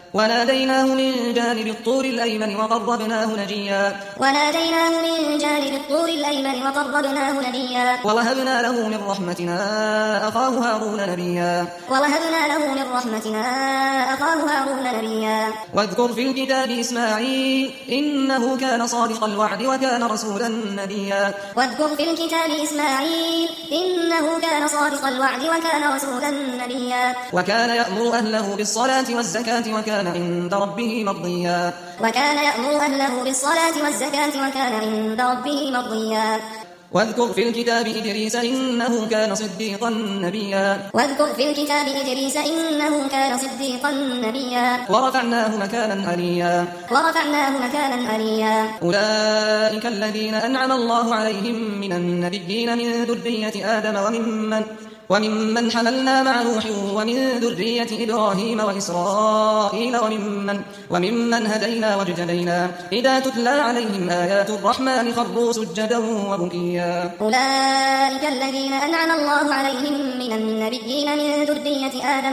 وناديناه من جانب الطور الأيمن وقربناه نجيا وناديناه من جانب الطور الأيمن وقربناه نجيا ووهبنا له من رحمتنا أخاه هارون نبيا ووهبنا له من رحمتنا أخاه هارون نبيا واذكر في الكتاب إسماعيل إنه كان صادق الوعد وكان رسولا نبيا واذكر في الكتاب إسماعيل إنه كان صادق الوعد وكان رسولا نبيا وكان يأمر أهله بالصلاة والزكاة وكان عند ربه مرضيا وكان يأمر أهله بالصلاة والزكاة وكان عند ربه مرضيا واذكر في الكتاب إدريس إنه كان صديقا نبيا واذكر في الكتاب إدريس إنه كان صديقا نبيا ورفعناه مكانا عليا ورفعناه مكانا عليا أولئك الذين أنعم الله عليهم من النبيين من ذرية آدم وممن حملنا مع نوح ومن ذرية إبراهيم وإسرائيل وممن هدينا واجتبينا إذا تتلى عليهم آيات الرحمن خروا سجدا وبكيا أولئك الذين أنعم الله عليهم من النبيين من ذرية آدم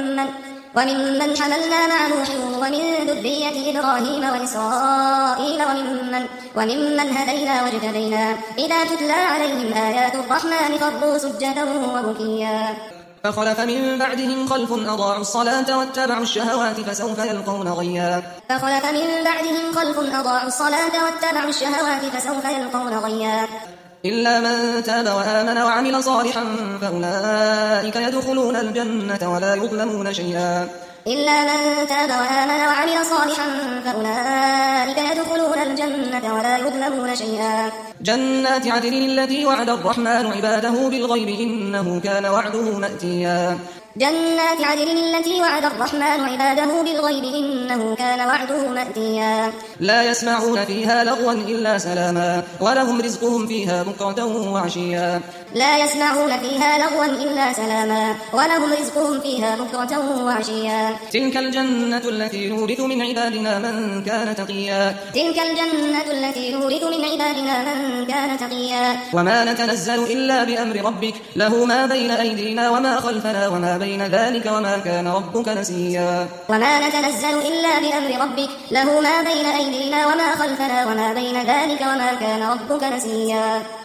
وممن حملنا مع نوح ومن ذرية إبراهيم وإسرائيل وممن هدينا واجتبينا إذا تتلى عليهم آيات الرحمن خروا سجدا وبكيا فخلف من بعدهم خلف أضاعوا الصلاة واتبعوا الشهوات فسوف يلقون غيا فخلف من بعدهم خلف أضاعوا الصلاة واتبعوا الشهوات فسوف يلقون غيا إلا من تاب وآمن وعمل صالحا فأولئك يدخلون الجنة ولا يظلمون شيئا إلا من تاب وآمن وعمل صالحا فأولئك يدخلون الجنة ولا يظلمون شيئا جنات عدن التي وعد الرحمن عباده بالغيب إنه كان وعده مأتيا جنات عدن التي وعد الرحمن عباده بالغيب إنه كان وعده مأتيا لا يسمعون فيها لغوا إلا سلاما ولهم رزقهم فيها بكرة وعشيا لا يسمعون فيها لغوا إلا سلاما ولهم رزقهم فيها بكرة وعشيا تلك الجنة التي نورث من عبادنا من كان تقيا تلك الجنة التي نورث من عبادنا من كان تقيا وما نتنزل إلا بأمر ربك له ما بين أيدينا وما خلفنا وما بين ذلك وما كان ربك نسيا وما نتنزل إلا بأمر ربك له ما بين أيدينا وما خلفنا وما بين ذلك وما كان ربك نسيا